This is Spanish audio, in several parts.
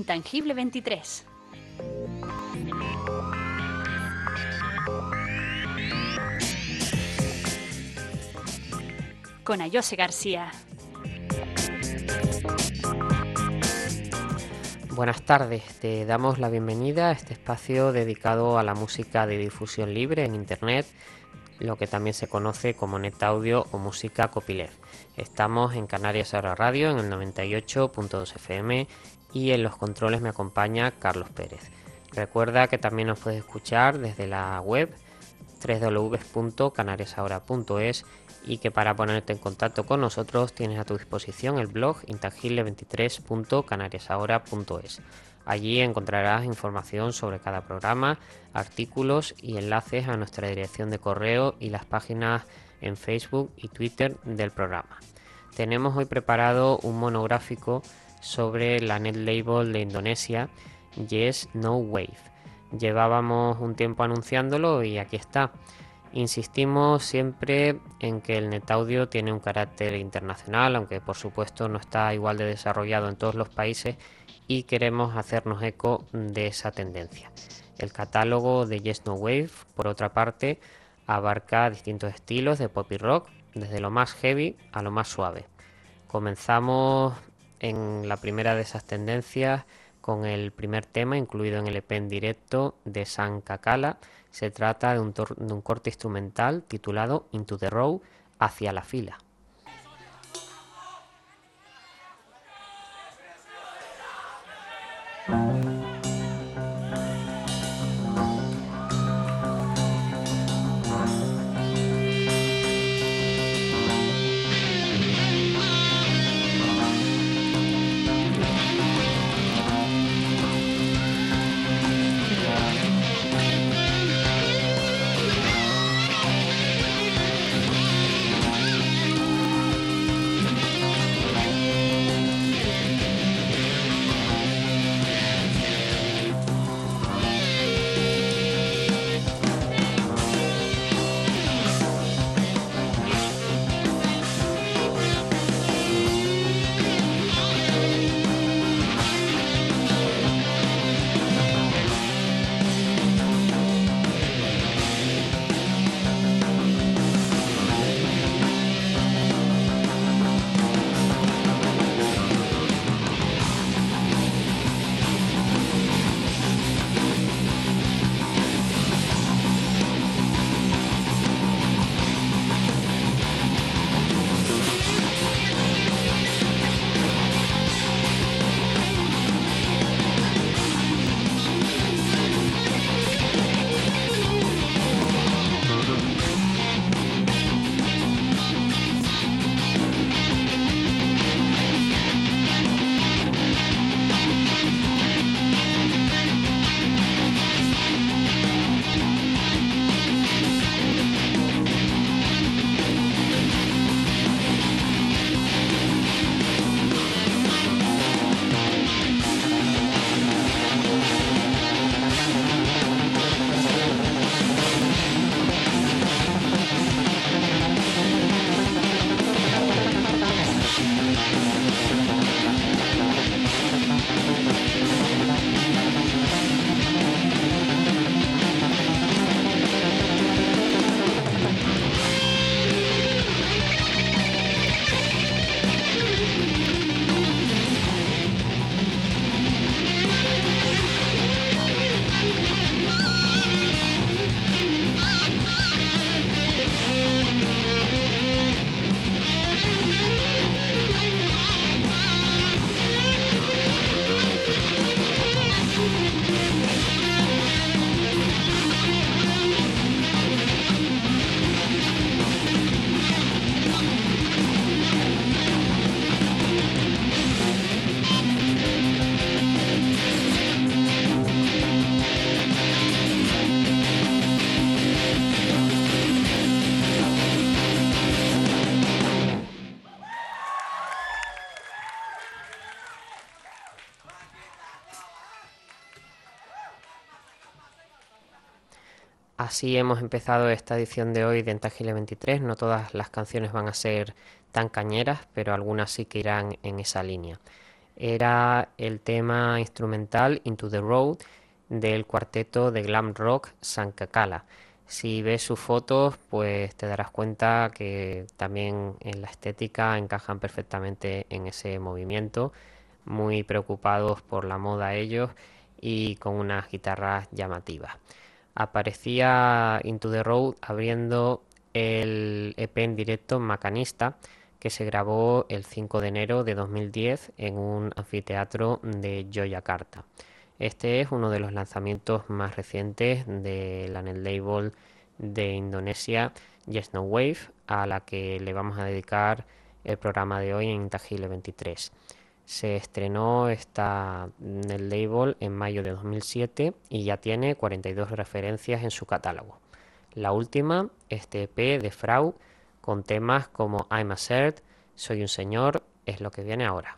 Intangible 23. Con Ayose García. Buenas tardes, te damos la bienvenida a este espacio dedicado a la música de difusión libre en Internet, lo que también se conoce como Net Audio o música copyleft. Estamos en Canarias Ahora Radio en el 98.2 FM y en los controles me acompaña Carlos Pérez. Recuerda que también nos puedes escuchar desde la web www.canariasahora.es y que para ponerte en contacto con nosotros tienes a tu disposición el blog intangible23.canariasahora.es. Allí encontrarás información sobre cada programa, artículos y enlaces a nuestra dirección de correo y las páginas en Facebook y Twitter del programa. Tenemos hoy preparado un monográfico sobre la net label de Indonesia, Yes No Wave. Llevábamos un tiempo anunciándolo y aquí está. Insistimos siempre en que el net audio tiene un carácter internacional, aunque por supuesto no está igual de desarrollado en todos los países, y queremos hacernos eco de esa tendencia. El catálogo de Yes No Wave, por otra parte, abarca distintos estilos de pop y rock, desde lo más heavy a lo más suave. Comenzamos en la primera de esas tendencias con el primer tema incluido en el EP en directo de San Kakala. Se trata de un corte instrumental titulado Into the Row, hacia la fila. Así hemos empezado esta edición de hoy de Intangible 23. No todas las canciones van a ser tan cañeras, pero algunas sí que irán en esa línea. Era el tema instrumental Into the Road del cuarteto de glam rock Sankakala. Si ves sus fotos, pues te darás cuenta que también en la estética encajan perfectamente en ese movimiento, muy preocupados por la moda ellos y con unas guitarras llamativas. Aparecía Into the Road abriendo el EP en directo Macanista, que se grabó el 5 de enero de 2010 en un anfiteatro de Yogyakarta. Este es uno de los lanzamientos más recientes de la net label de Indonesia, Yes No Wave, a la que le vamos a dedicar el programa de hoy en Intangible 23. Se estrenó esta net label en mayo de 2007 y ya tiene 42 referencias en su catálogo. La última, este EP de Frau, con temas como I'm a Cert, Soy un Señor, es lo que viene ahora.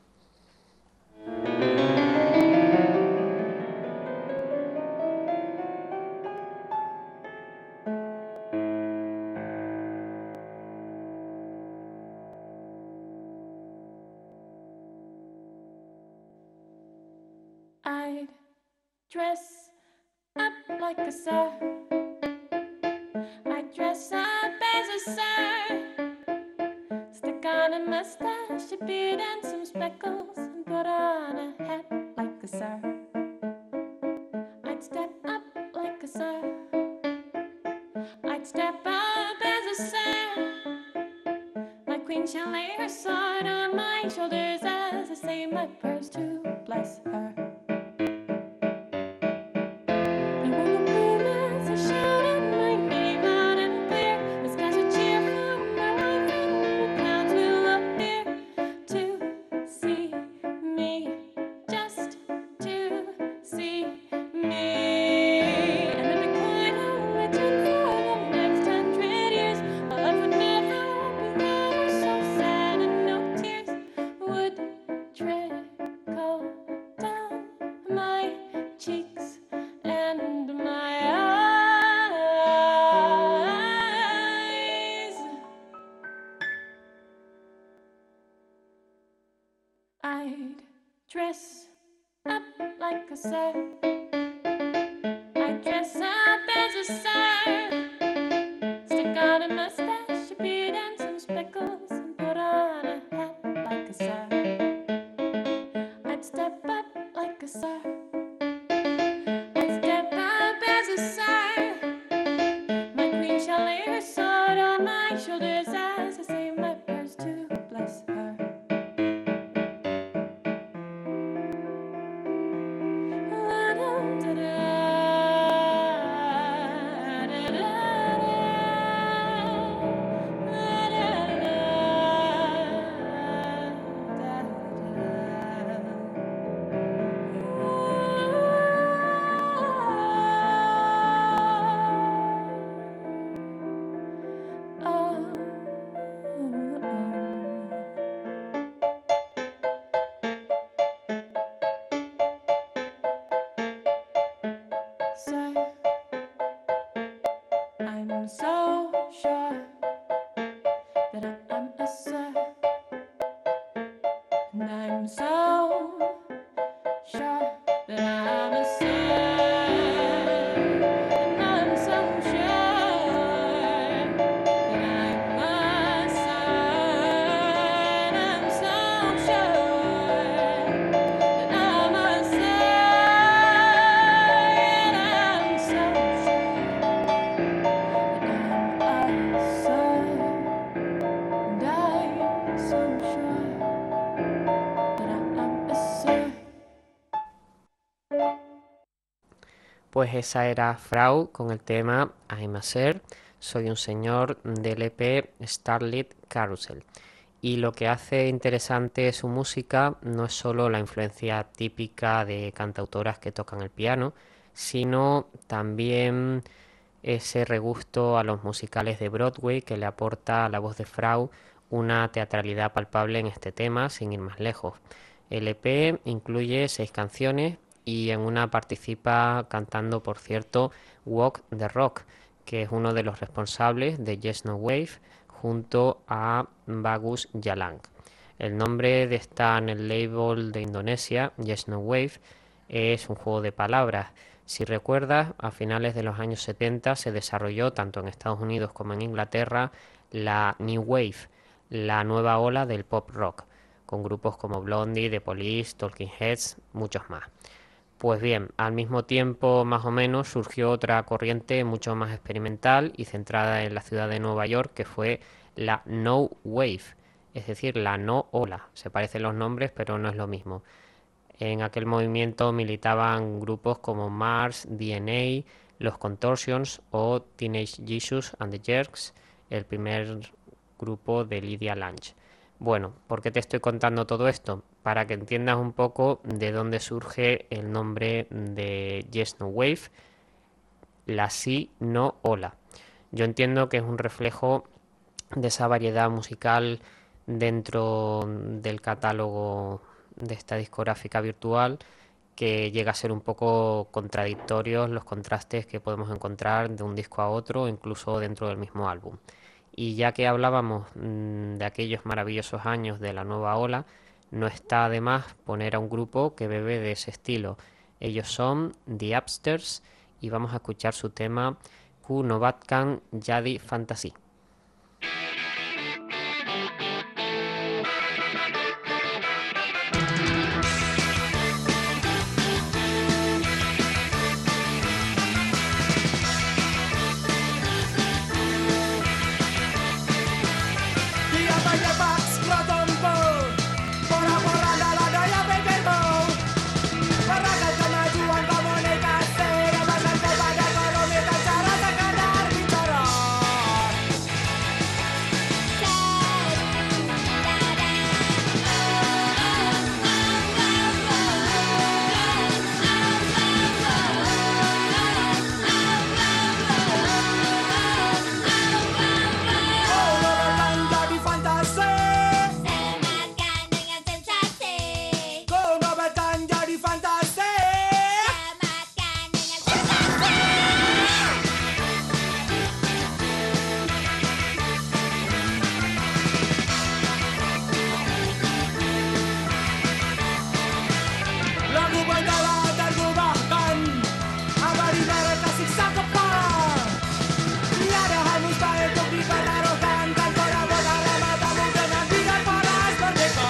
I'd dress up like a sir. I'd dress up as a sir. Stick on a mustache, a beard, and some speckles, and put on a hat like a sir. I'd step up like a sir. I'd step up as a sir. My queen shall lay her sword on my shoulders as I say my prayers to bless her. I'd dress up like a sir. I'd dress up as a sir. Stick on a mustache, a beard, and some speckles, and put on a hat like a sir. I'd step up like a sir. I'd step up as a sir. My queen shall lay her sword on my shoulders as I say my prayers to bless her. I'm so sure that I'm a sir, and I'm so sure that I'm a sir, and I'm so sure that I'm a sir, and I'm so sure that I'm a sir, and I'm so sure. Pues esa era Frau con el tema I'm a Ser, Soy un Señor del EP Starlit Carousel. Y lo que hace interesante su música no es solo la influencia típica de cantautoras que tocan el piano, sino también ese regusto a los musicales de Broadway que le aporta a la voz de Frau una teatralidad palpable en este tema, sin ir más lejos. El EP incluye 6 canciones y en una participa cantando, por cierto, Walk the Rock, que es uno de los responsables de Yes No Wave, junto a Bagus Jalang. El nombre de esta en el label de Indonesia, Yes No Wave, es un juego de palabras. Si recuerdas, a finales de los años 70 se desarrolló tanto en Estados Unidos como en Inglaterra la New Wave, la nueva ola del pop rock, con grupos como Blondie, The Police, Talking Heads, muchos más. Pues bien, al mismo tiempo más o menos surgió otra corriente mucho más experimental y centrada en la ciudad de Nueva York, que fue la No Wave, es decir, la no ola. Se parecen los nombres, pero no es lo mismo. En aquel movimiento militaban grupos como Mars, DNA, Los Contortions o Teenage Jesus and the Jerks, el primer grupo de Lydia Lunch. Bueno, ¿por qué te estoy contando todo esto? Para que entiendas un poco de dónde surge el nombre de Yes No Wave, la sí, no, ola. Yo entiendo que es un reflejo de esa variedad musical dentro del catálogo de esta discográfica virtual, que llega a ser un poco contradictorios los contrastes que podemos encontrar de un disco a otro, incluso dentro del mismo álbum. Y ya que hablábamos de aquellos maravillosos años de la nueva ola, no está de más poner a un grupo que bebe de ese estilo. Ellos son The Upstairs y vamos a escuchar su tema Ku Nobatkan Jadi Fantasy. Dia menyepak skrotumku, pora-pora daya pikirmu, beragam kemajuan komunikasi, kebebasan kepada kerumitan cara sekadar bicara. Oh, nobatkan jadi fantasi, Sematkan dengan sensasi. oh, nobatkan jadi fantasi. Sematkan dengan sensasi. Lagu bandara tergubahkan, abadi mereka siksa kepala. Tiada hal mustahil untuk dipertaruhkan, kan kau dapat arah matamu dengan bidang panas merdeka.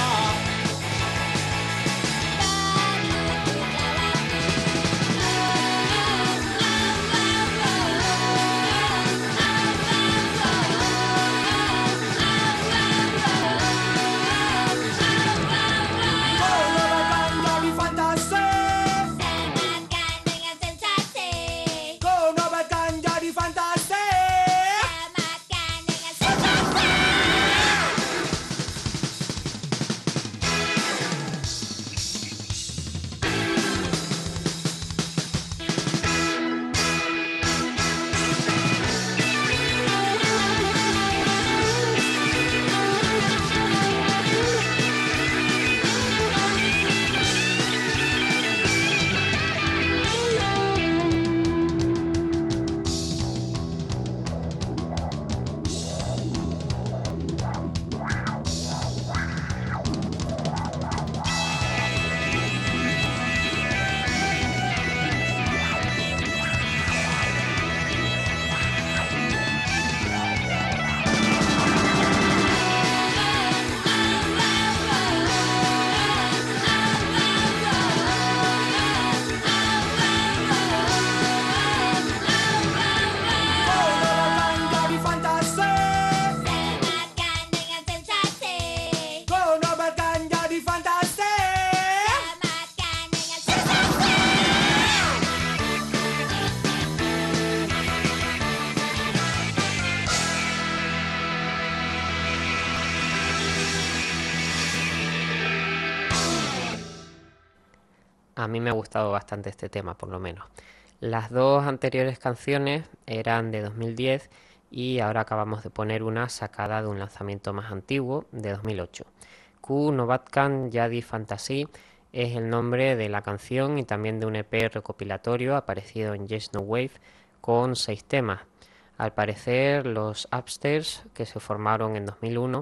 Kau nobatkan jadi fantasi, Sematkan dengan sensasi. kau nobatkan jadi fantasi. Sematkan dengan sensasi. Kau nobatkan jadi fantasi, Sematkan dengan sensasi. kau nobatkan jadi fantasi. Sematkan dengan sensasi. A mí me ha gustado bastante este tema, por lo menos. Las dos anteriores canciones eran de 2010 y ahora acabamos de poner una sacada de un lanzamiento más antiguo, de 2008. Ku Nobatkan Jadi Fantasy es el nombre de la canción y también de un EP recopilatorio aparecido en Yes No Wave con 6 temas. Al parecer, los Upstairs, que se formaron en 2001,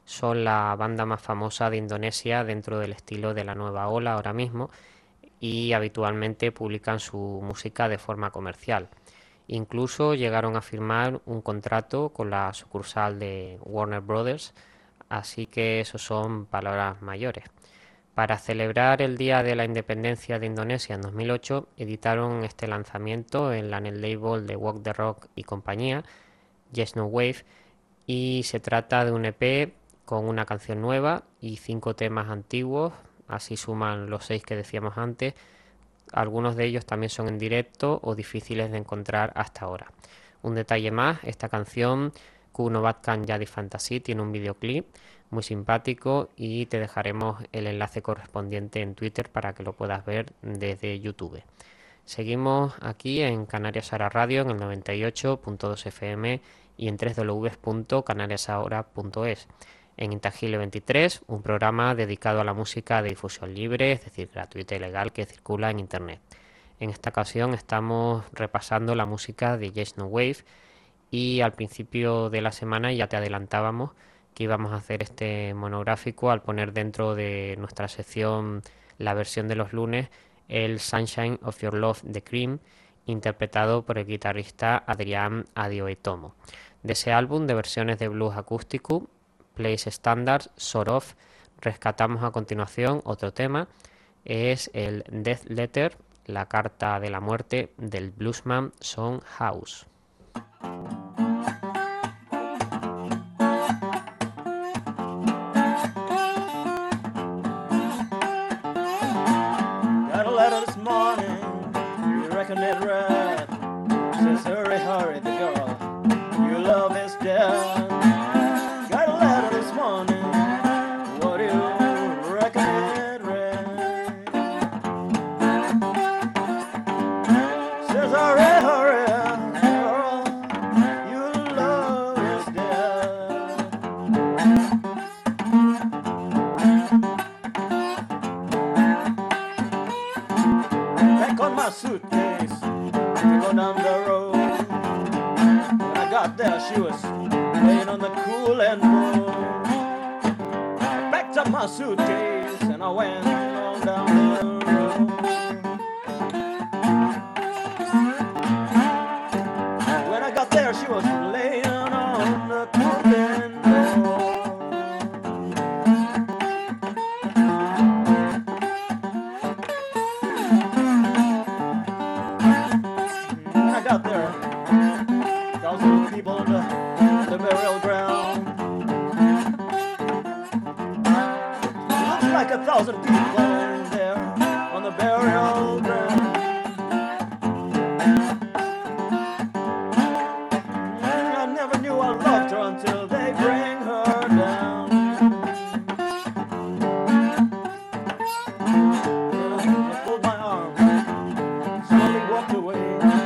son la banda más famosa de Indonesia dentro del estilo de la nueva ola ahora mismo y habitualmente publican su música de forma comercial. Incluso llegaron a firmar un contrato con la sucursal de Warner Brothers, así que eso son palabras mayores. Para celebrar el Día de la Independencia de Indonesia en 2008, editaron este lanzamiento en la net label de Walk the Rock y compañía, Yes No Wave, y se trata de un EP con una canción nueva y 5 temas antiguos, así suman los 6 que decíamos antes. Algunos de ellos también son en directo o difíciles de encontrar hasta ahora. Un detalle más, esta canción Kuno Batkan Jadi Fantasy tiene un videoclip muy simpático y te dejaremos el enlace correspondiente en Twitter para que lo puedas ver desde YouTube. Seguimos aquí en Canarias Ahora Radio en el 98.2 FM y en www.canariasahora.es. En Intangible 23, un programa dedicado a la música de difusión libre, es decir, gratuita y legal, que circula en Internet. En esta ocasión estamos repasando la música de Yes No Wave y al principio de la semana ya te adelantábamos que íbamos a hacer este monográfico al poner dentro de nuestra sección la versión de los lunes el Sunshine of Your Love de Cream, interpretado por el guitarrista Adrián Adioetomo. De ese álbum de versiones de blues acústico, Place Standards, Sort of, rescatamos a continuación otro tema, es el Death Letter, la carta de la muerte del bluesman Son House. Got a letter this morning, you reckon it read. Says hurry, hurry, the girl you love is dead. Got a letter this morning, what do you reckon it read? Says hurry, hurry, girl you love is dead. Back on my suitcase to go down the road. When I got there, she was laying on the cool and road. I packed up my suitcase and I went on down the road. When I got there, she was laying on the cool and road. When I got there, thousands of people on the burial ground. Looks like 1,000 people in there on the burial ground. I never knew I loved her until they bring her down. I pulled my arm, slowly walked away.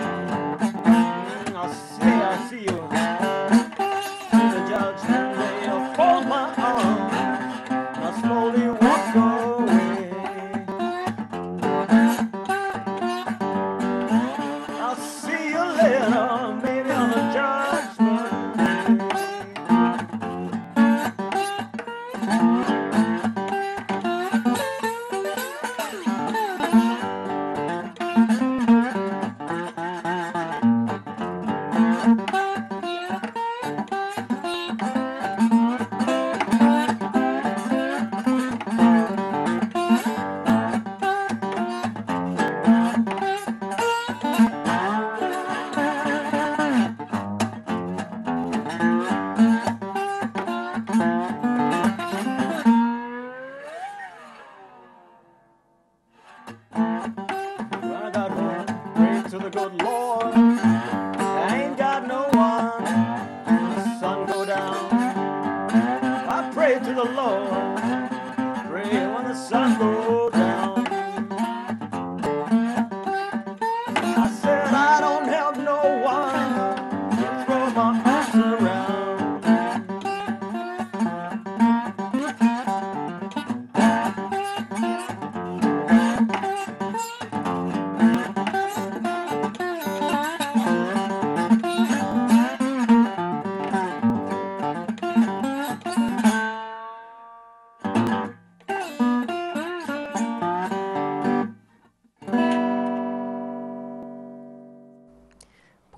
I see you. See the judge, they fold my arm. I slowly walk away. I'll see you later, maybe on the judgment day. When I got home, prayed to the good Lord. I ain't got no one. The sun go down. I prayed to the Lord. Pray when the sun go down. I said I don't have no one to throw my arms around.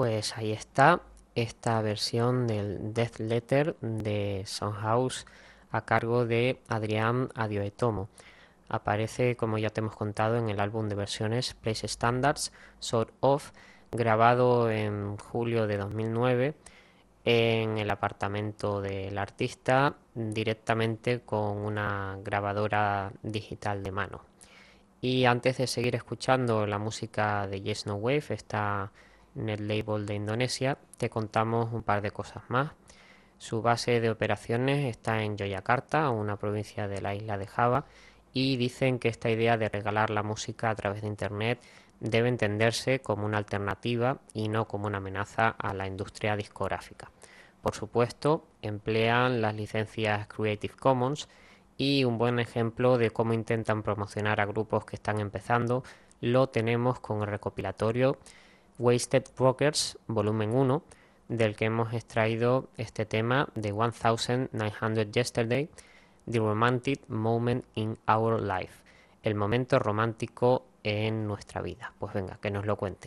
Pues ahí está esta versión del Death Letter de Soundhouse a cargo de Adrián Adioetomo. Aparece, como ya te hemos contado, en el álbum de versiones Place Standards Sort of, grabado en julio de 2009 en el apartamento del artista directamente con una grabadora digital de mano. Y antes de seguir escuchando la música de Yes No Wave, esta net label de Indonesia, te contamos un par de cosas más. Su base de operaciones está en Yogyakarta, una provincia de la isla de Java, y dicen que esta idea de regalar la música a través de Internet debe entenderse como una alternativa y no como una amenaza a la industria discográfica. Por supuesto, emplean las licencias Creative Commons y un buen ejemplo de cómo intentan promocionar a grupos que están empezando lo tenemos con el recopilatorio Wasted Rockers Volumen 1, del que hemos extraído este tema de 1900 Yesterday, The Romantic Moment in Our Life, el momento romántico en nuestra vida. Pues venga, que nos lo cuenten.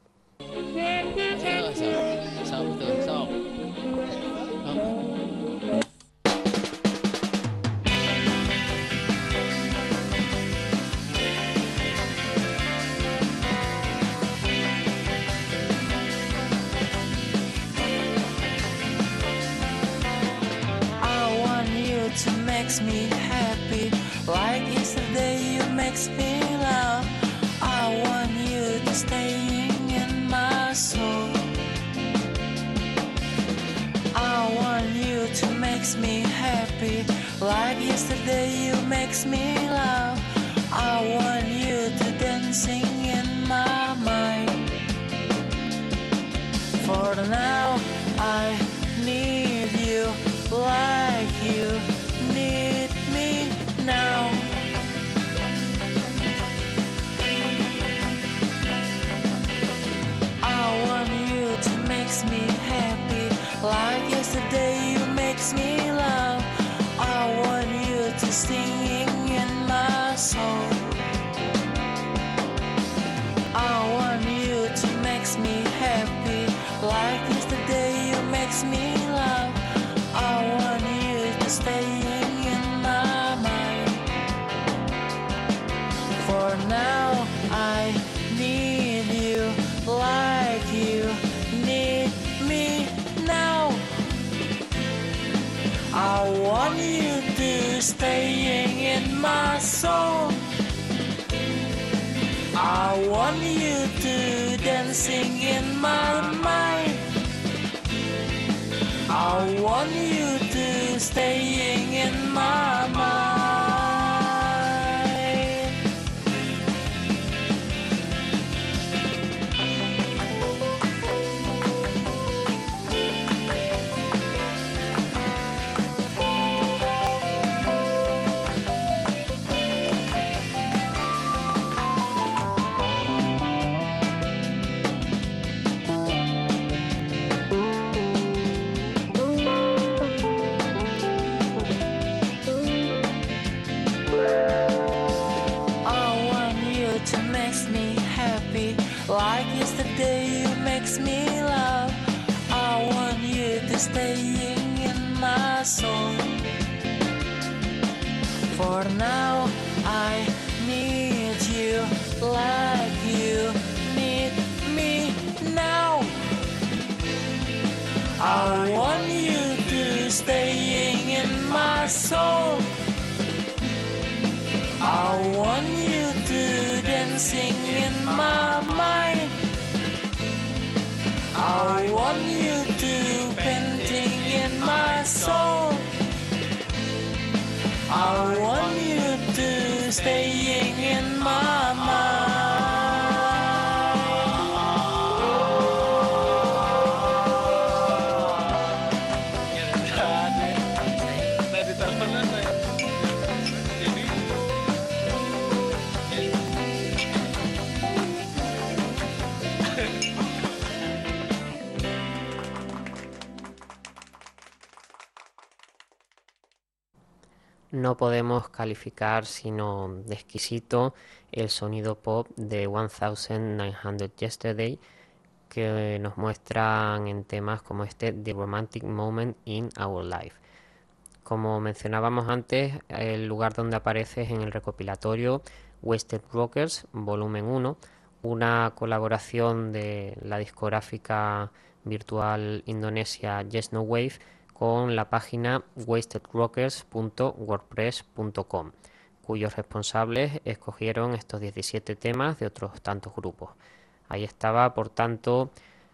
Makes me happy like yesterday you makes me laugh. I want you to stay in my soul. I want you to makes me happy like yesterday you makes me laugh. I want you to dancing in my mind. For now I need you like you need me now. I want you to makes me happy like yesterday you makes me laugh. I want you to sing in my soul. I want you to makes me happy like yesterday you makes me laugh. I want you to stay in my mind. For now I need you like you need me now. I want you to stay in my soul. I want you to dancing in my mind. I want you to staying in my mind. Like yesterday you makes me laugh. I want you to staying in my soul. For now I need you like you need me now. I want you to staying in my soul. I want you to dancing in my mind. I want you to painting in my soul. I want you to staying in my mind. No podemos calificar sino de exquisito el sonido pop de 1900 Yesterday, que nos muestran en temas como este The Romantic Moment in Our Life. Como mencionábamos antes, el lugar donde aparece es en el recopilatorio Wasted Rockers Volumen 1, una colaboración de la discográfica virtual indonesia Yes No Wave con la página wastedrockers.wordpress.com, cuyos responsables escogieron estos 17 temas de otros tantos grupos. Ahí estaba, por tanto,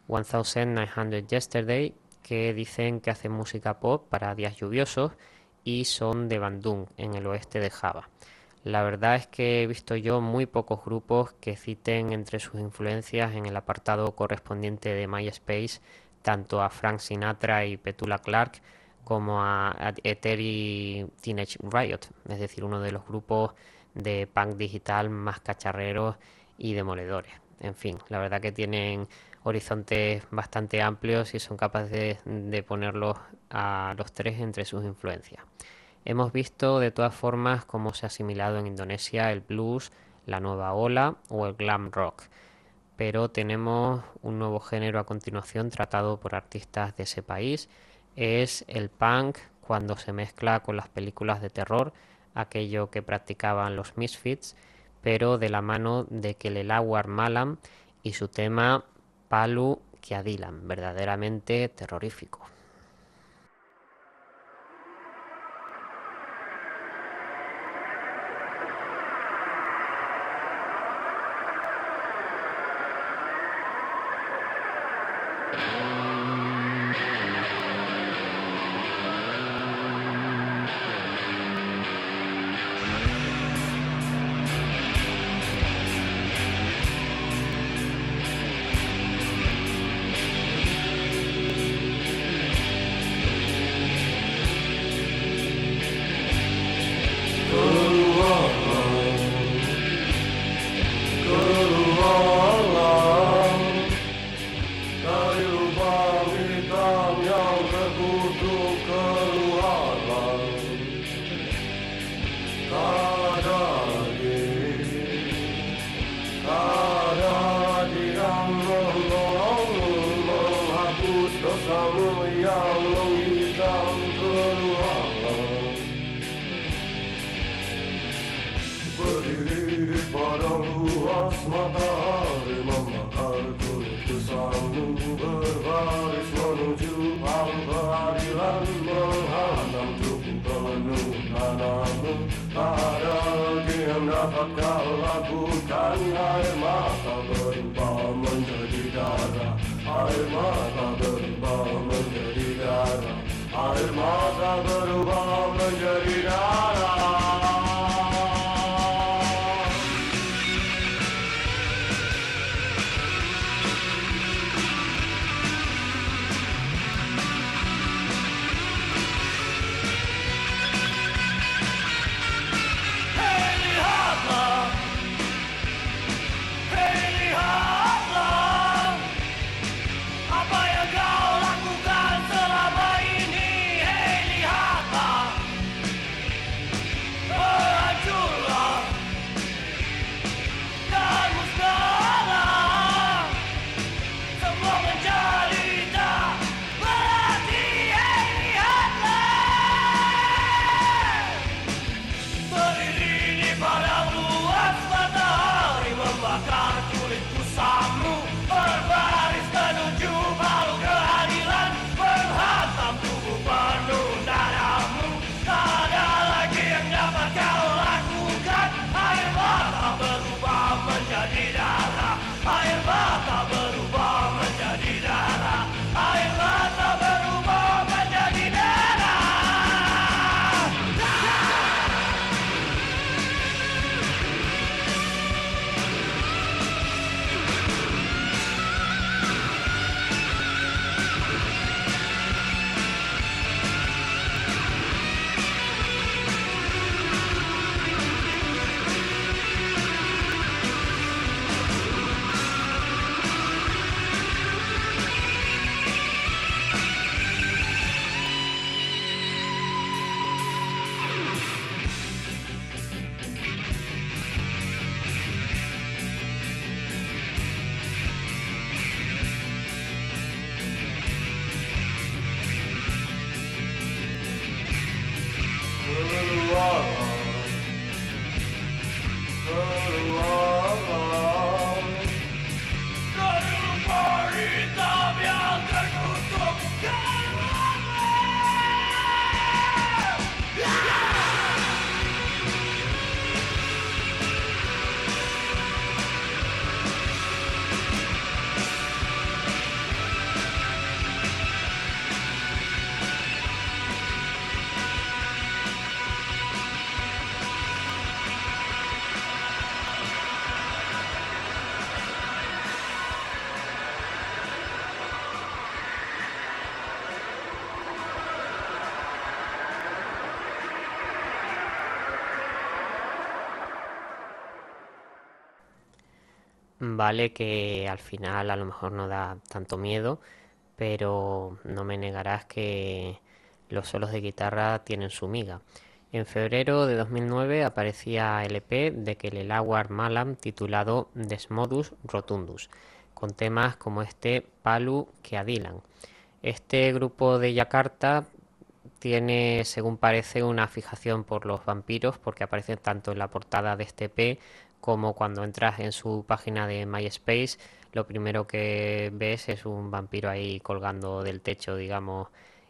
1900 Yesterday, que dicen que hacen música pop para días lluviosos y son de Bandung, en el oeste de Java. La verdad es que he visto yo muy pocos grupos que citen entre sus influencias en el apartado correspondiente de MySpace tanto a Frank Sinatra y Petula Clark como a Ether y Teenage Riot, es decir, uno de los grupos de punk digital más cacharreros y demoledores. En fin, la verdad que tienen horizontes bastante amplios y son capaces de ponerlos a los tres entre sus influencias. Hemos visto de todas formas cómo se ha asimilado en Indonesia el blues, la nueva ola o el glam rock, pero tenemos un nuevo género a continuación tratado por artistas de ese país. Es el punk cuando se mezcla con las películas de terror, aquello que practicaban los Misfits, pero de la mano de Kelelawar Malam y su tema Palu Keadilan, verdaderamente terrorífico. Apa yang kau lakukan selama ini? Hei, lihatlah. Vale que al final a lo mejor no da tanto miedo, pero no me negarás que los solos de guitarra tienen su miga. En febrero de 2009 aparecía el EP de Kelelawar Malam titulado Desmodus Rotundus, con temas como este Palu Keadilan. Este grupo de Yakarta tiene, según parece, una fijación por los vampiros porque aparecen tanto en la portada de este EP como cuando entras en su página de MySpace, lo primero que ves es un vampiro ahí colgando del techo, digamos.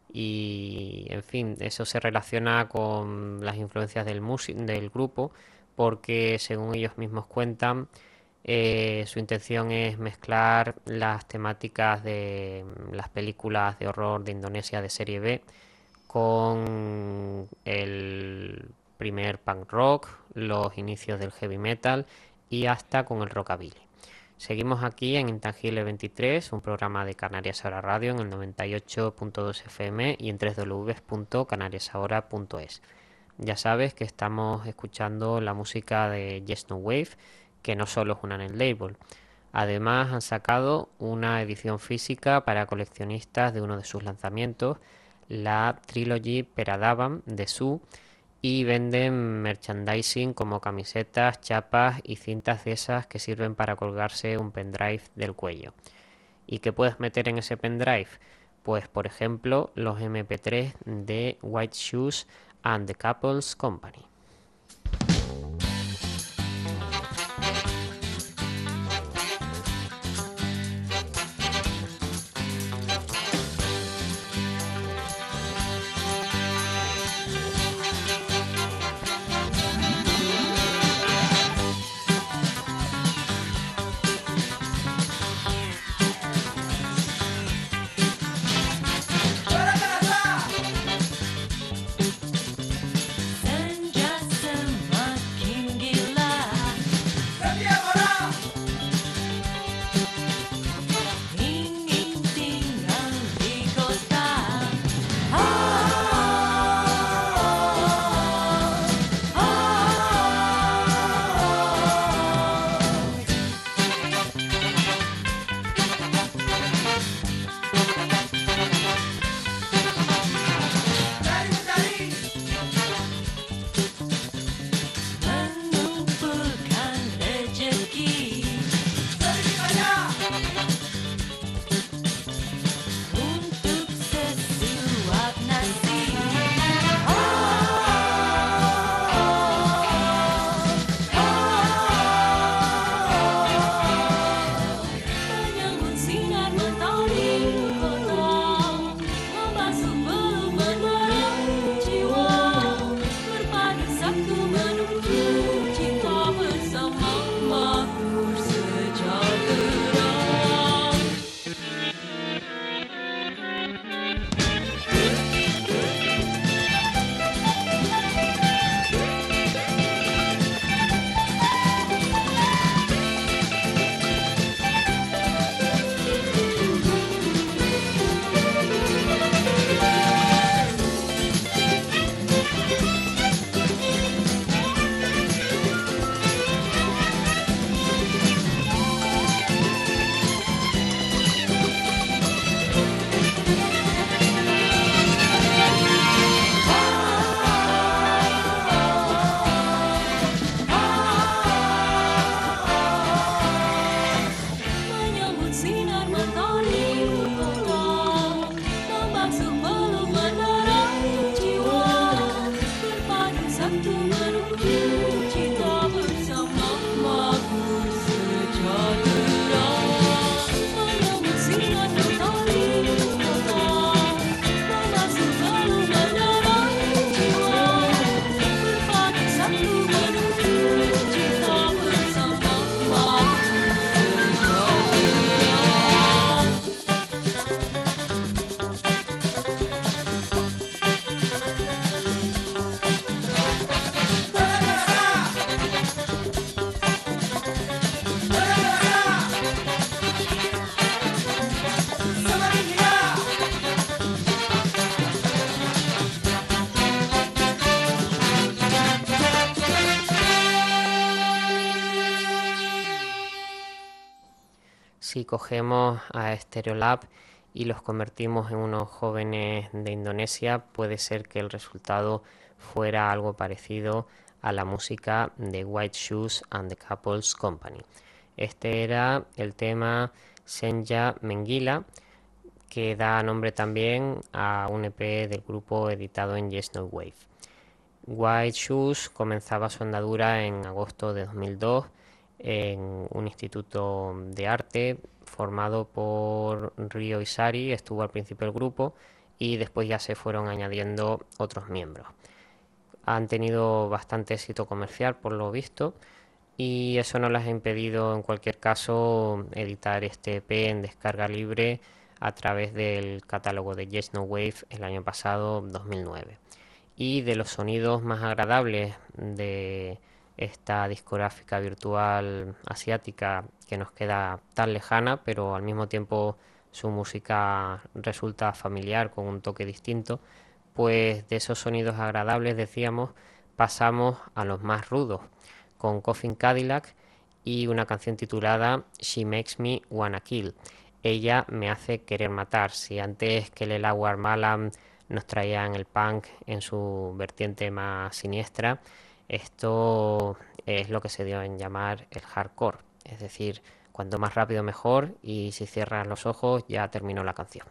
Y, en fin, eso se relaciona con las influencias del grupo porque, según ellos mismos cuentan, su intención es mezclar las temáticas de las películas de horror de Indonesia de serie B con el primer punk rock, los inicios del heavy metal y hasta con el rockabilly. Seguimos aquí en Intangible 23, un programa de Canarias Ahora Radio en el 98.2 FM y en www.canariasahora.es. Ya sabes que estamos escuchando la música de Yes No Wave, que no solo es una net label. Además han sacado una edición física para coleccionistas de uno de sus lanzamientos, la Trilogy Peradaban de Su, y venden merchandising como camisetas, chapas y cintas de esas que sirven para colgarse un pendrive del cuello. ¿Y qué puedes meter en ese pendrive? Pues por ejemplo los MP3 de White Shoes and the Couples Company. Senja Si cogemos a Stereolab y los convertimos en unos jóvenes de Indonesia, puede ser que el resultado fuera algo parecido a la música de White Shoes and the Couples Company. Este era el tema Senja Menggila, que da nombre también a un EP del grupo editado en Yes No Wave. White Shoes comenzaba su andadura en agosto de 2002 en un instituto de arte formado por Ryo Isari. Estuvo al principio el grupo y después ya se fueron añadiendo otros miembros. Han tenido bastante éxito comercial por lo visto y eso no les ha impedido en cualquier caso editar este EP en descarga libre a través del catálogo de Yes No Wave el año pasado, 2009. Y de los sonidos más agradables de esta discográfica virtual asiática que nos queda tan lejana, pero al mismo tiempo su música resulta familiar con un toque distinto, pues de esos sonidos agradables, decíamos, pasamos a los más rudos, con Coffin Cadillac y una canción titulada She Makes Me Wanna Kill. Ella me hace querer matar. Si antes que Lela Warmalam nos traían el punk en su vertiente más siniestra, esto es lo que se dio en llamar el hardcore, es decir, cuanto más rápido mejor, y si cierras los ojos ya terminó la canción.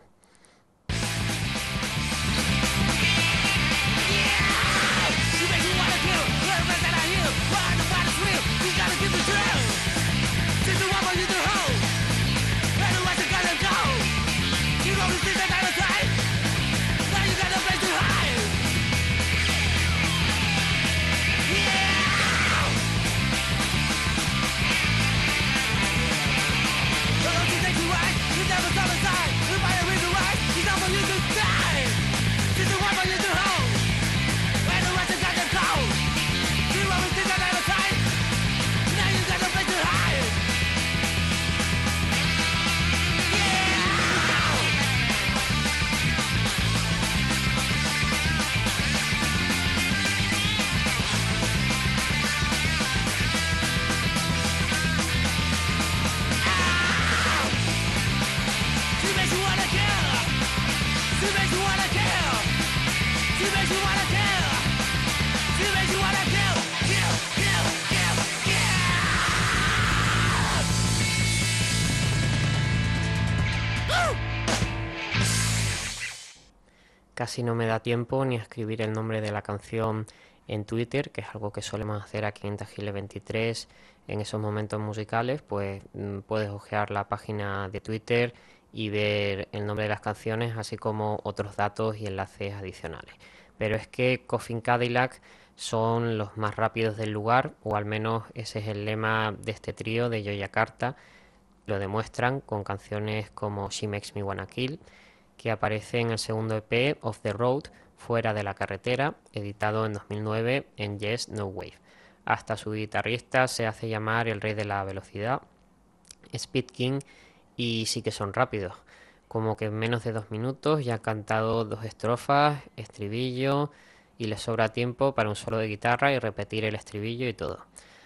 Casi no me da tiempo ni a escribir el nombre de la canción en Twitter, que es algo que solemos hacer aquí en Tagile 23 en esos momentos musicales. Pues puedes hojear la página de Twitter y ver el nombre de las canciones, así como otros datos y enlaces adicionales. Pero es que Coffin Cadillac son los más rápidos del lugar, o al menos ese es el lema de este trío de Yogyakarta. Lo demuestran con canciones como She Makes Me Wanna Kill, que aparece en el segundo EP Off the Road, Fuera de la Carretera, editado en 2009 en Yes No Wave. Hasta su guitarrista se hace llamar el rey de la velocidad, Speed King, y sí que son rápidos, como que en menos de 2 minutos ya han cantado 2 estrofas, estribillo, y les sobra tiempo para un solo de guitarra y repetir el estribillo y todo.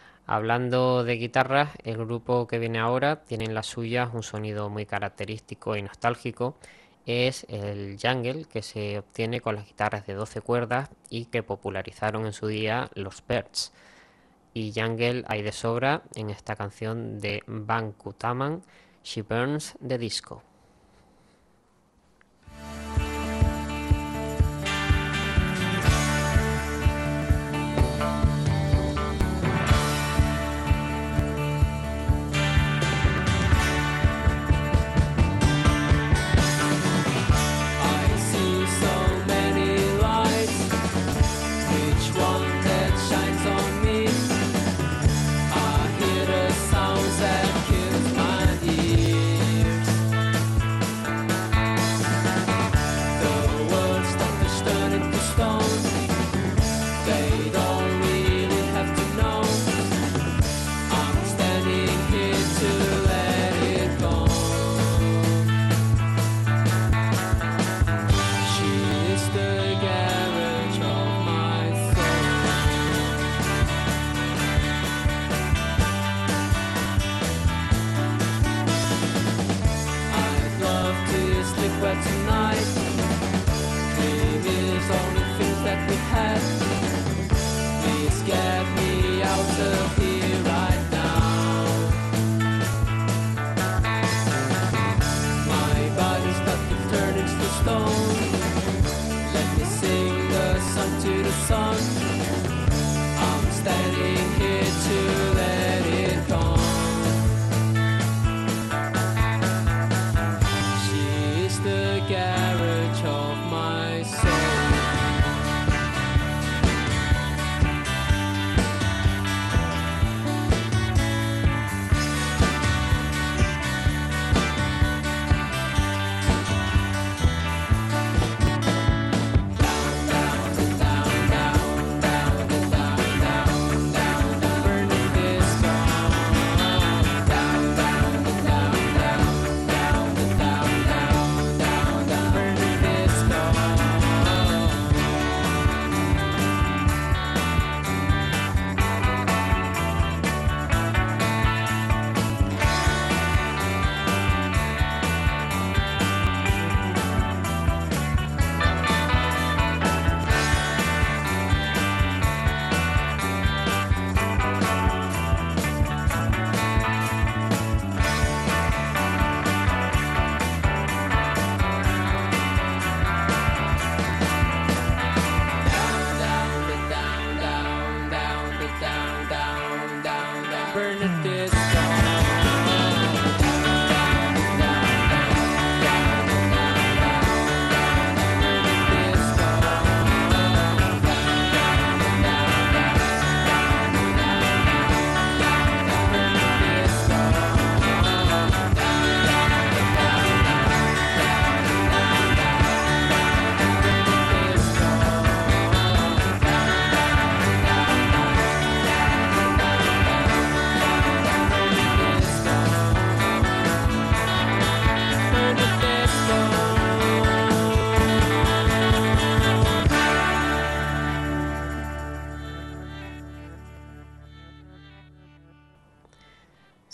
Hablando de guitarras, el grupo que viene ahora tiene en las suyas un sonido muy característico y nostálgico. Es el jungle que se obtiene con las guitarras de 12 cuerdas y que popularizaron en su día los Birds. Y jungle hay de sobra en esta canción de Bangku Taman, She Burns the Disco. Sounds that kills my ears.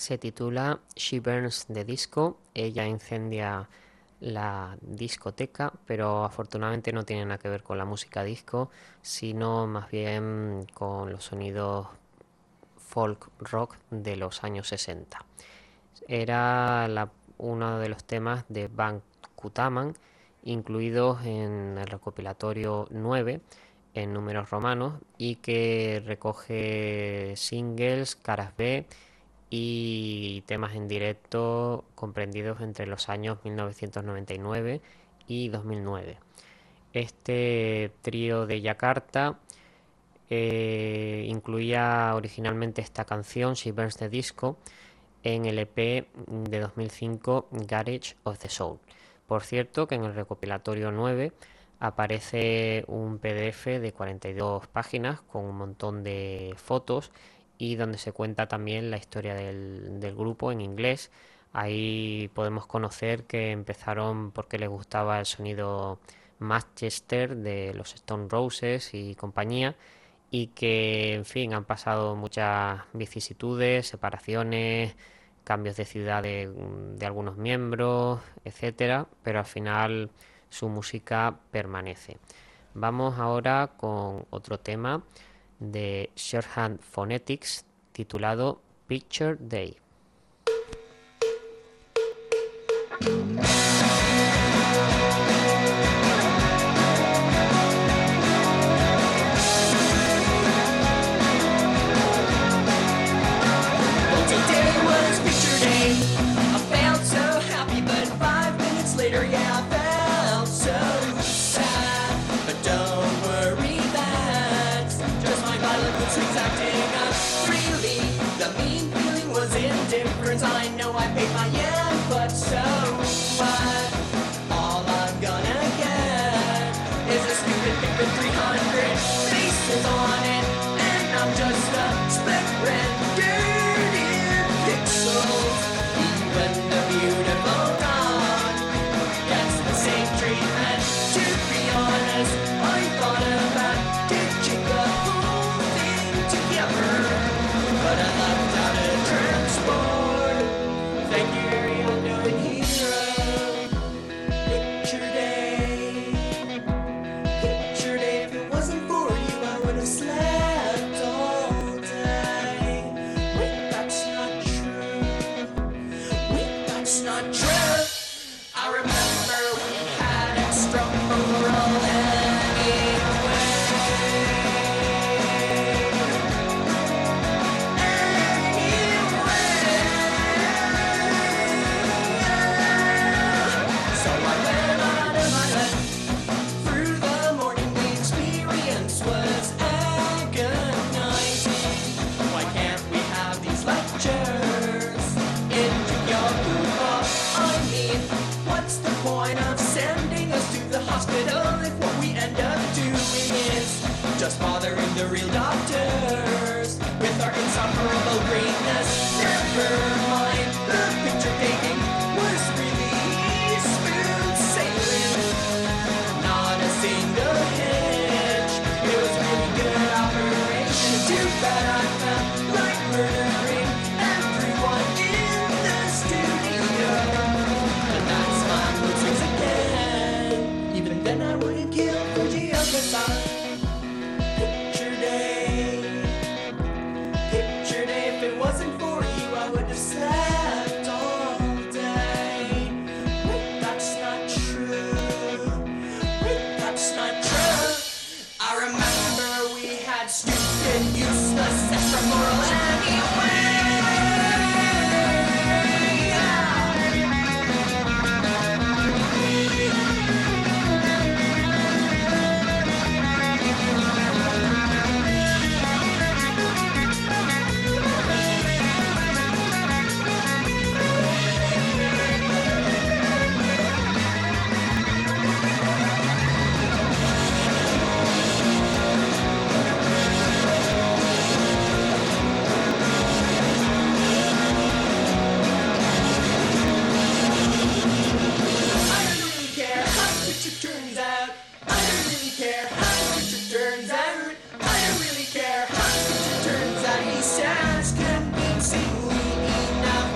se titula She Burns the Disco. Ella incendia la discoteca, pero afortunadamente no tiene nada que ver con la música disco, sino más bien con los sonidos folk rock de los años 60. Era uno de los temas de Van Kutaman, incluidos en el recopilatorio 9 en números romanos, y que recoge singles, caras B y temas en directo comprendidos entre los años 1999 y 2009. Este trío de Yakarta incluía originalmente esta canción, She Burns the Disco, en el EP de 2005 Garage of the Soul. Por cierto, que en el recopilatorio 9 aparece un PDF de 42 páginas con un montón de fotos y donde se cuenta también la historia del grupo en inglés. Ahí podemos conocer que empezaron porque les gustaba el sonido Manchester de los Stone Roses y compañía, y que, en fin, han pasado muchas vicisitudes, separaciones, cambios de ciudad de algunos miembros, etcétera, pero al final su música permanece. Vamos ahora con otro tema de Shorthand Phonetics titulado Picture Day. Today was picture day. I felt so happy, but 5 minutes later, yeah, I felt so sad. But don't worry, that's just my violent mood swings acting up. Really, the mean feeling was indifference. I know I paid my yen, but so what? All I'm gonna get is a stupid pic with 300 faces on it, and I'm just a split rendered in pixels. Even the beautiful dog gets the same treatment. To be honest, I thought about ditching the whole thing together, but I left out a transport. Thank you, very unknown hero. Picture day. Picture day. If it wasn't for you, I would have slept all day. Wait, that's not true. Wait, that's not true. I remember we had extra overall So I went out of my head. Through the morning, the experience was agonizing. Why can't we have these lectures in Yokohama? I mean, what's the point of sending us to the hospital if what we end up doing is just bothering the real doctors with our insufferable greenness? Never mind, the picture taking was really smooth sailing. Not a single hitch. It was a really good operation. Too bad I felt like murdering everyone in the studio. But that's my mood swings again. Even then I wouldn't kill Fujiyoka-san. Picture day. Picture day. If it wasn't for you, I would have slept all day. Wait, that's not true. Wait, that's not true. I remember we had stupid, useless, extramoral anyway. I don't really care how the picture turns out. I don't really care how the picture turns out. I don't really care how the picture turns out. He sounds convincingly enough.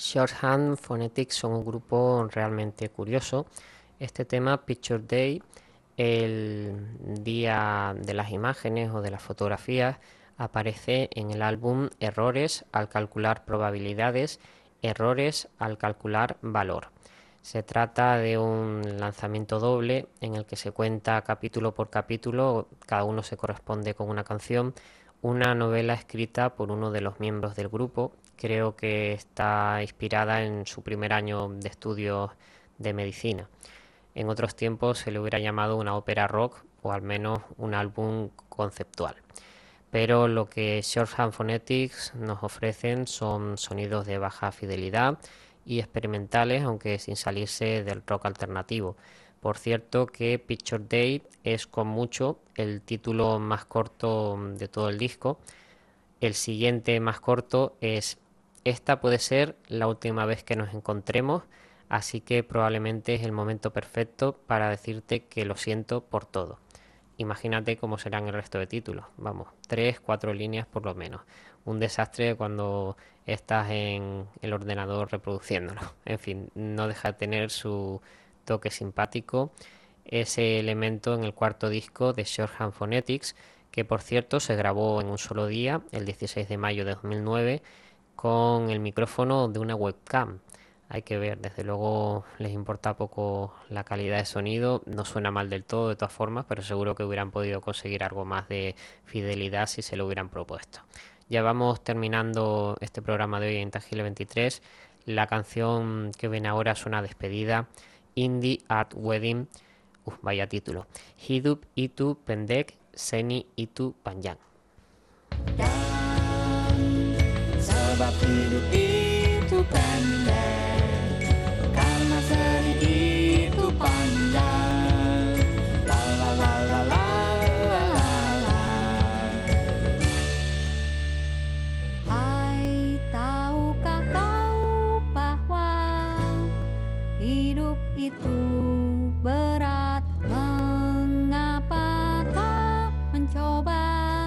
Shorthand Phonetics son un grupo realmente curioso. Este tema, Picture Day, el día de las imágenes o de las fotografías, aparece en el álbum Errores al calcular probabilidades, errores al calcular valor. Se trata de un lanzamiento doble en el que se cuenta capítulo por capítulo, cada uno se corresponde con una canción, una novela escrita por uno de los miembros del grupo. Creo que está inspirada en su primer año de estudios de medicina. En otros tiempos se le hubiera llamado una ópera rock o al menos un álbum conceptual. Pero lo que Shorthand Phonetics nos ofrecen son sonidos de baja fidelidad y experimentales, aunque sin salirse del rock alternativo. Por cierto que Picture Day es con mucho el título más corto de todo el disco. El siguiente más corto es Esta puede ser la última vez que nos encontremos, así que probablemente es el momento perfecto para decirte que lo siento por todo. Imagínate cómo serán el resto de títulos. Vamos, 3-4 líneas por lo menos. Un desastre cuando estás en el ordenador reproduciéndolo. En fin, no deja de tener su toque simpático ese elemento en el cuarto disco de Shorthand Phonetics, que por cierto se grabó en un solo día, el 16 de mayo de 2009, con el micrófono de una webcam. Hay que ver, desde luego les importa poco la calidad de sonido, no suena mal del todo de todas formas, pero seguro que hubieran podido conseguir algo más de fidelidad si se lo hubieran propuesto. Ya vamos terminando este programa de hoy en Intangible 23. La canción que viene ahora es una despedida, Indie Art Wedding, vaya título, Hidup Itu Pendek Seni Itu Panjang. Sebab hidup itu pendek, karena seni itu panjang. La la la la la la la. Hai, tahukah kau bahwa hidup itu berat? Mengapa tak mencoba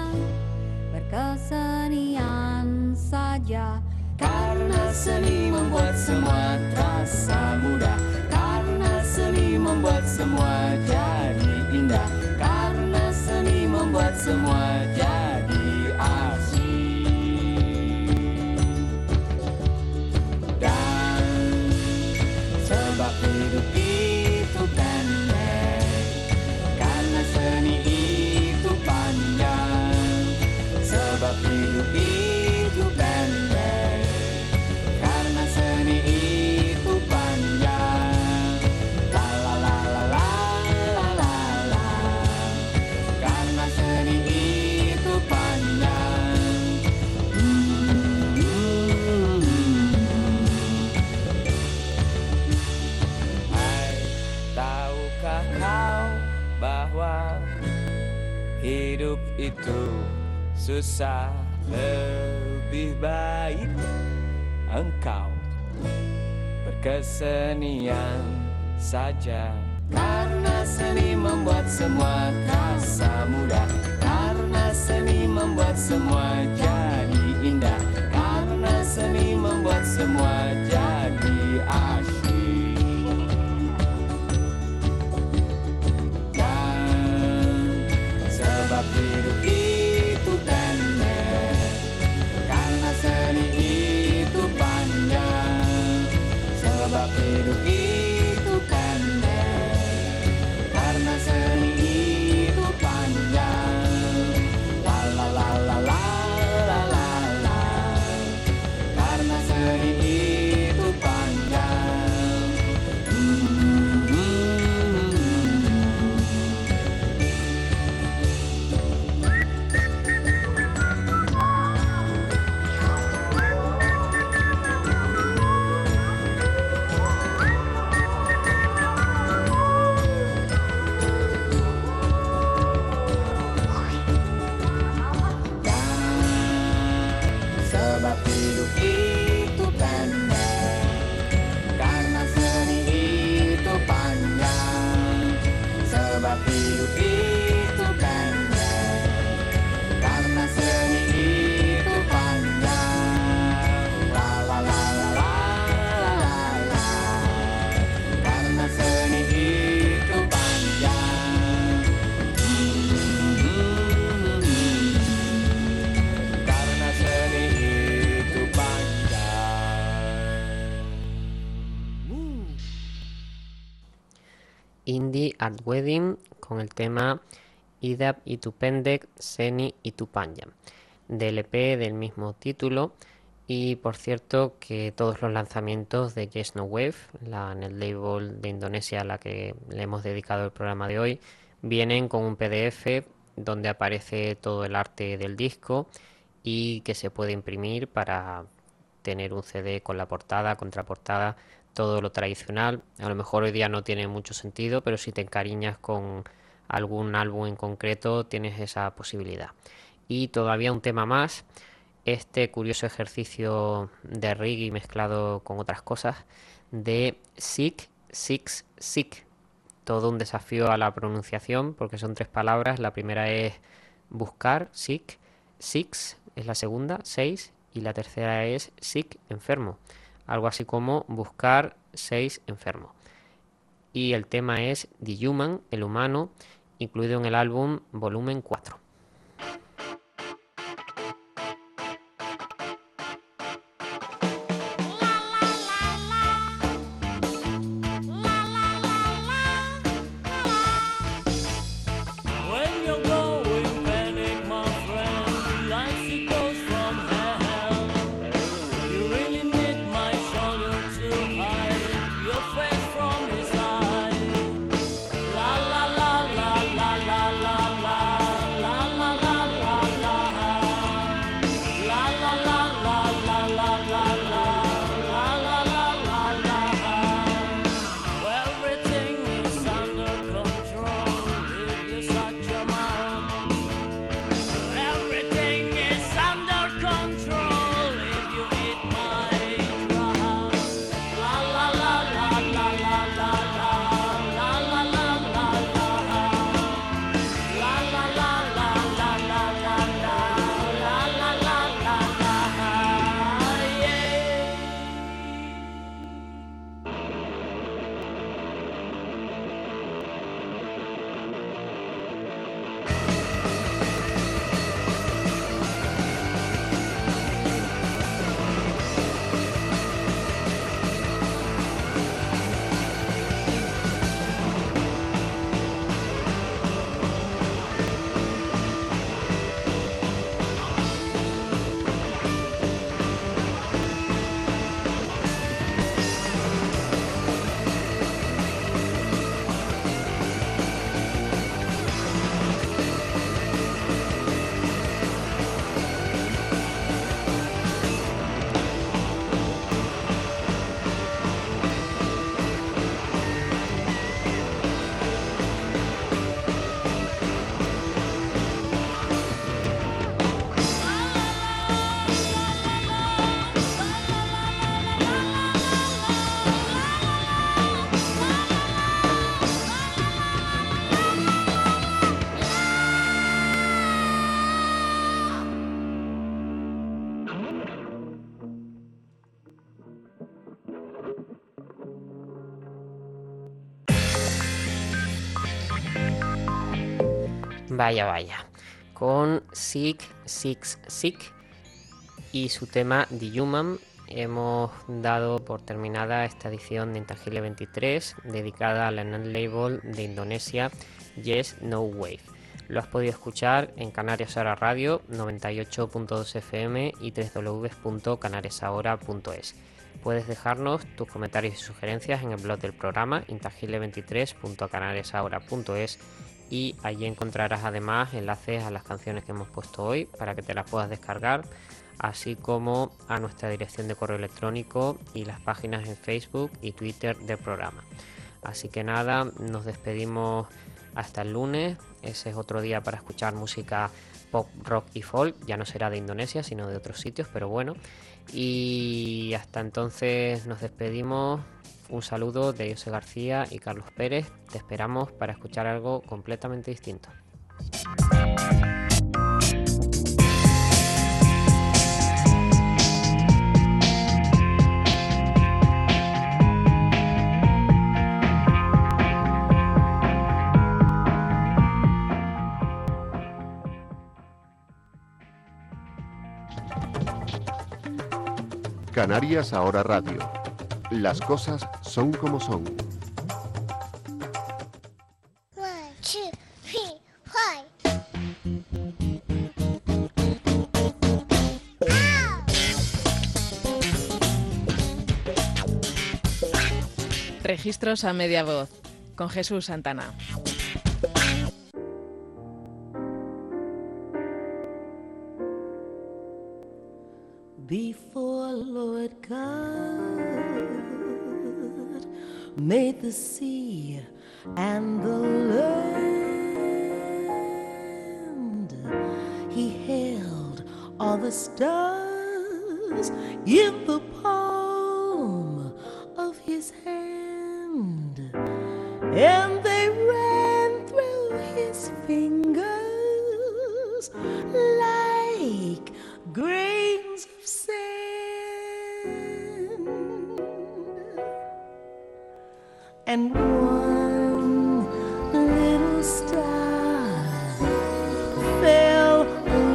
berkesenian saja? Karena seni membuat semua terasa mudah, karena seni membuat semua jadi indah, karena seni membuat semua jadi asik. Dan sebab hidup itu pendek, karena seni itu panjang. Sebab hidup itu pendek, karena seni itu panjang. La la la la la la la la. Karena seni itu panjang. Hai, tahukah kau bahwa hidup itu susah? Lebih baik engkau berkesenian saja, karena seni membuat semua terasa mudah, karena seni membuat semua jadi indah, karena seni membuat semua jadi asyik. Dan sebab hidup itu pendek, karena seni itu panjang. Sebab hidup itu pendek, karena seni itu panjang. La la la la la la la la. Karena seni itu panjang. Sebab hidup itu pendek, karena seni itu panjang. Sebab hidup itu pendek, karena seni itu panjang. La la la la la Art Wedding con el tema Idap Itupendek Seni Itupanjam, del EP del mismo título. Y por cierto que todos los lanzamientos de Yes No Wave, la netlabel de Indonesia a la que le hemos dedicado el programa de hoy, vienen con un PDF donde aparece todo el arte del disco y que se puede imprimir para tener un CD con la portada, contraportada, todo lo tradicional. A lo mejor hoy día no tiene mucho sentido, pero si te encariñas con algún álbum en concreto tienes esa posibilidad. Y todavía un tema más, este curioso ejercicio de reggae mezclado con otras cosas de Sik, Six, Sik. Todo un desafío a la pronunciación porque son 3 palabras. La primera es buscar, Sik, Six es la segunda, 6, y la tercera es Sick, enfermo. Algo así como buscar 6 enfermos. Y el tema es The Human, el humano, incluido en el álbum Volumen 4. When you're going panic, my friend, like it goes from hell. You really need my shoulder to hide your face from his eye. La la la la la la la la la la la la la. La la la la la la la la la la la la. Everything is under control if you shut your mouth. Everything is under control if you eat my crowd. La la la la la la la la la la la la la. La la la la la la la la la la la la. Yeah. Vaya, vaya. Con Sick, Six, Sick y su tema The Human hemos dado por terminada esta edición de Intangible 23 dedicada a la netlabel de Indonesia Yes No Wave. Lo has podido escuchar en Canarias Ahora Radio 98.2 FM y www.canariasahora.es. Puedes dejarnos tus comentarios y sugerencias en el blog del programa intangible23.canariasahora.es y allí encontrarás además enlaces a las canciones que hemos puesto hoy para que te las puedas descargar, así como a nuestra dirección de correo electrónico y las páginas en Facebook y Twitter del programa. Así que nada, nos despedimos hasta el lunes. Ese es otro día para escuchar música pop, rock y folk. Ya no será de Indonesia, sino de otros sitios, pero bueno. Y hasta entonces nos despedimos. Un saludo de José García y Carlos Pérez. Te esperamos para escuchar algo completamente distinto. Canarias Ahora Radio. Las cosas son como son. 2, 3, 4. Registros a media voz, con Jesús Santana. Before Lord God made the sea and the land, he held all the stars in the palm of his hand, and they ran through his fingers like grains of sand. And one little star fell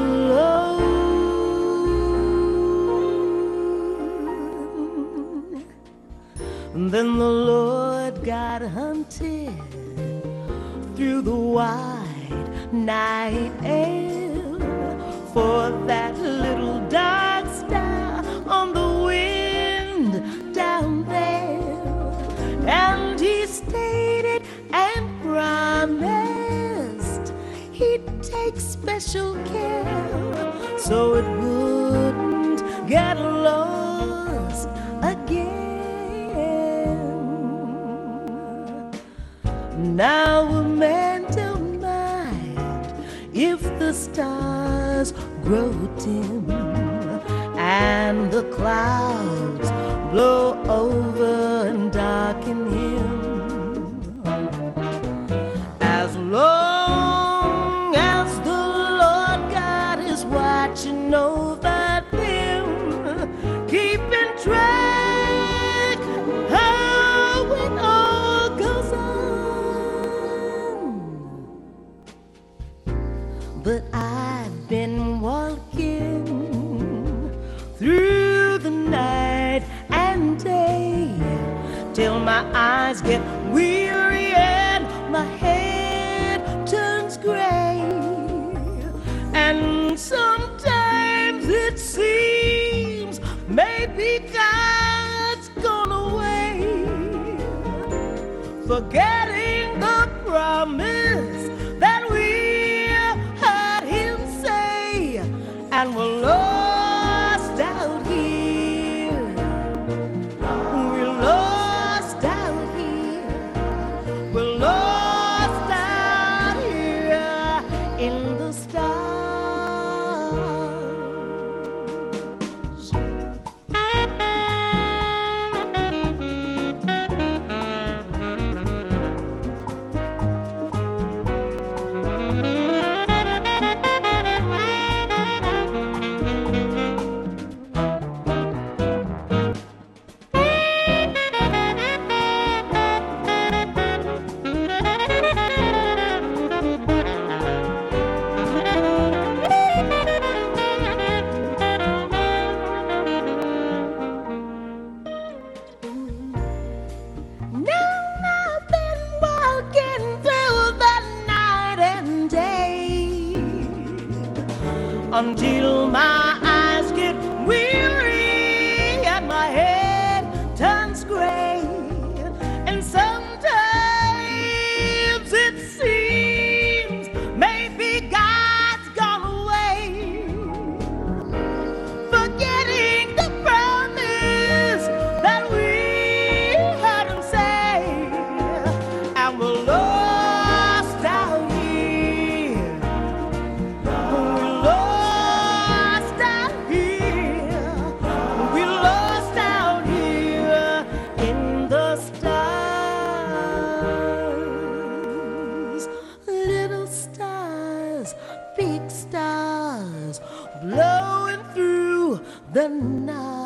alone. Then the Lord God hunted through the wide night air for that little dark star on the wind down there. And he stated and promised he'd take special care so it wouldn't get lost again. Now a man don't mind if the stars grow dim and the clouds blow over and darken him. As long as the Lord God is watching over them, keeping track how it all goes on. But I've been walking through the night and day till my eyes get weary and my head turns gray. And sometimes it seems maybe God's gone away, forgetting the promise that we heard him say, and we're lost out here. We're lost out here. We're lost out here in the stars. Until my eyes get weary and my head turns gray. And sometimes it seems maybe God's gone away, forgetting the promise that we heard him say, and we're lost out here. We're lost out here. We're lost out here in the stars. Little stars, big stars, blowing through the night.